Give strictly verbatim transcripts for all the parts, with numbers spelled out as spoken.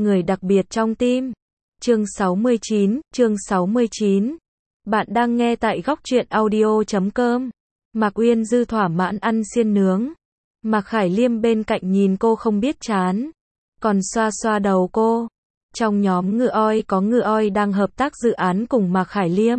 người đặc biệt trong tim. Chương sáu mươi chín, chương sáu mươi chín. Bạn đang nghe tại góc truyện audio chấm com. Mạc Uyên Dư thỏa mãn ăn xiên nướng. Mạc Khải Liêm bên cạnh nhìn cô không biết chán, còn xoa xoa đầu cô. Trong nhóm Ngựa Oi có Ngựa Oi đang hợp tác dự án cùng Mạc Khải Liêm,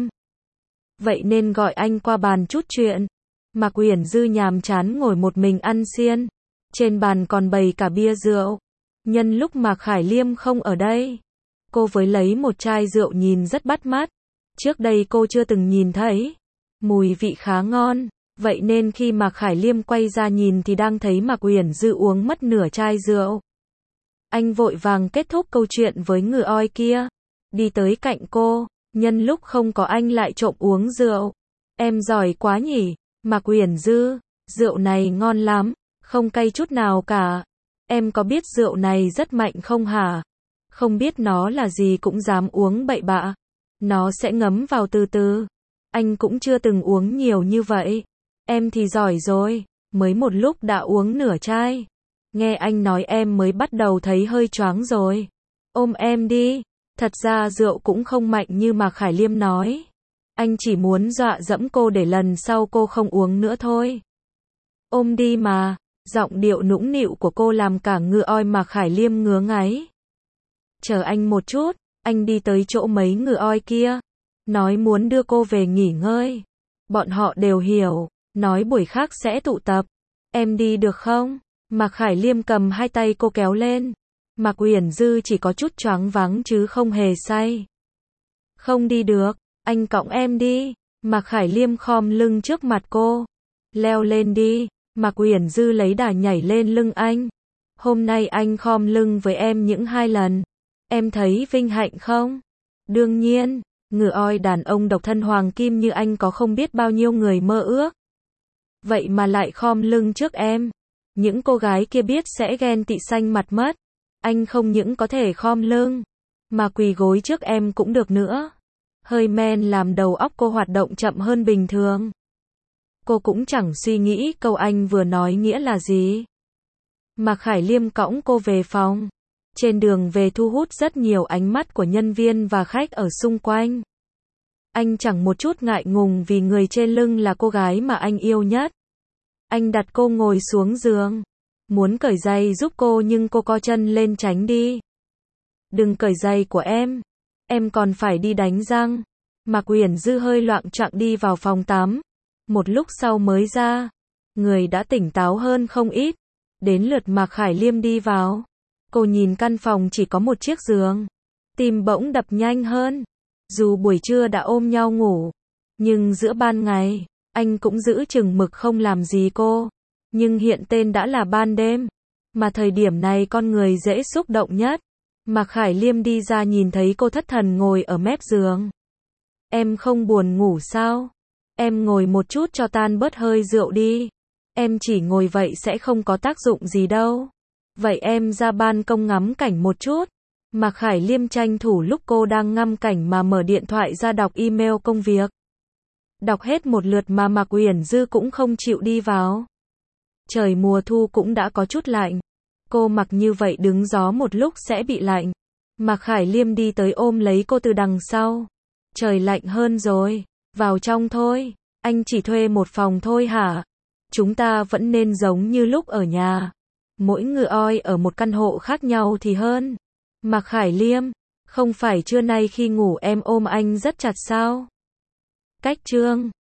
vậy nên gọi anh qua bàn chút chuyện. Mạc Uyển Dư nhàm chán ngồi một mình ăn xiên, trên bàn còn bày cả bia rượu. Nhân lúc Mạc Khải Liêm không ở đây, cô với lấy một chai rượu nhìn rất bắt mắt. Trước đây cô chưa từng nhìn thấy, mùi vị khá ngon, vậy nên khi Mạc Khải Liêm quay ra nhìn thì đang thấy Mạc Uyển Dư uống mất nửa chai rượu. Anh vội vàng kết thúc câu chuyện với Ngựa Oi kia, đi tới cạnh cô, nhân lúc không có anh lại trộm uống rượu. Em giỏi quá nhỉ, Mạc Uyển Dư, rượu này ngon lắm, không cay chút nào cả. Em có biết rượu này rất mạnh không hả? Không biết nó là gì cũng dám uống bậy bạ. Nó sẽ ngấm vào từ từ. Anh cũng chưa từng uống nhiều như vậy. Em thì giỏi rồi, mới một lúc đã uống nửa chai. Nghe anh nói em mới bắt đầu thấy hơi choáng rồi. Ôm em đi. Thật ra rượu cũng không mạnh như mà Khải Liêm nói. Anh chỉ muốn dọa dẫm cô để lần sau cô không uống nữa thôi. Ôm đi mà. Giọng điệu nũng nịu của cô làm cả Ngựa Oi mà Khải Liêm ngứa ngáy. Chờ anh một chút, anh đi tới chỗ mấy Ngựa Oi kia, nói muốn đưa cô về nghỉ ngơi. Bọn họ đều hiểu, nói buổi khác sẽ tụ tập. Em đi được không? Mạc Khải Liêm cầm hai tay cô kéo lên. Mạc Uyển Dư chỉ có chút choáng váng chứ không hề say. Không đi được, anh cõng em đi. Mạc Khải Liêm khom lưng trước mặt cô. Leo lên đi. Mạc Uyển Dư lấy đà nhảy lên lưng anh. Hôm nay anh khom lưng với em những hai lần. Em thấy vinh hạnh không? Đương nhiên, Ngựa Oi đàn ông độc thân hoàng kim như anh có không biết bao nhiêu người mơ ước. Vậy mà lại khom lưng trước em. Những cô gái kia biết sẽ ghen tị xanh mặt mất. Anh không những có thể khom lưng, mà quỳ gối trước em cũng được nữa. Hơi men làm đầu óc cô hoạt động chậm hơn bình thường. Cô cũng chẳng suy nghĩ câu anh vừa nói nghĩa là gì. Mạc Khải Liêm cõng cô về phòng. Trên đường về thu hút rất nhiều ánh mắt của nhân viên và khách ở xung quanh. Anh chẳng một chút ngại ngùng vì người trên lưng là cô gái mà anh yêu nhất. Anh đặt cô ngồi xuống giường, muốn cởi giày giúp cô nhưng cô co chân lên tránh đi. Đừng cởi giày của em, em còn phải đi đánh răng. Mạc Uyển Dư hơi loạng choạng đi vào phòng tắm. Một lúc sau mới ra, người đã tỉnh táo hơn không ít. Đến lượt Mạc Khải Liêm đi vào. Cô nhìn căn phòng chỉ có một chiếc giường, tim bỗng đập nhanh hơn. Dù buổi trưa đã ôm nhau ngủ, nhưng giữa ban ngày, anh cũng giữ chừng mực không làm gì cô. Nhưng hiện tên đã là ban đêm, mà thời điểm này con người dễ xúc động nhất. Mạc Khải Liêm đi ra nhìn thấy cô thất thần ngồi ở mép giường. Em không buồn ngủ sao? Em ngồi một chút cho tan bớt hơi rượu đi. Em chỉ ngồi vậy sẽ không có tác dụng gì đâu. Vậy em ra ban công ngắm cảnh một chút. Mạc Khải Liêm tranh thủ lúc cô đang ngắm cảnh mà mở điện thoại ra đọc email công việc. Đọc hết một lượt mà Mạc Uyển Dư cũng không chịu đi vào. Trời mùa thu cũng đã có chút lạnh. Cô mặc như vậy đứng gió một lúc sẽ bị lạnh. Mạc Khải Liêm đi tới ôm lấy cô từ đằng sau. Trời lạnh hơn rồi, vào trong thôi. Anh chỉ thuê một phòng thôi hả? Chúng ta vẫn nên giống như lúc ở nhà. Mỗi Ngựa Oi ở một căn hộ khác nhau thì hơn. Mạc Khải Liêm, không phải trưa nay khi ngủ em ôm anh rất chặt sao? Cách chương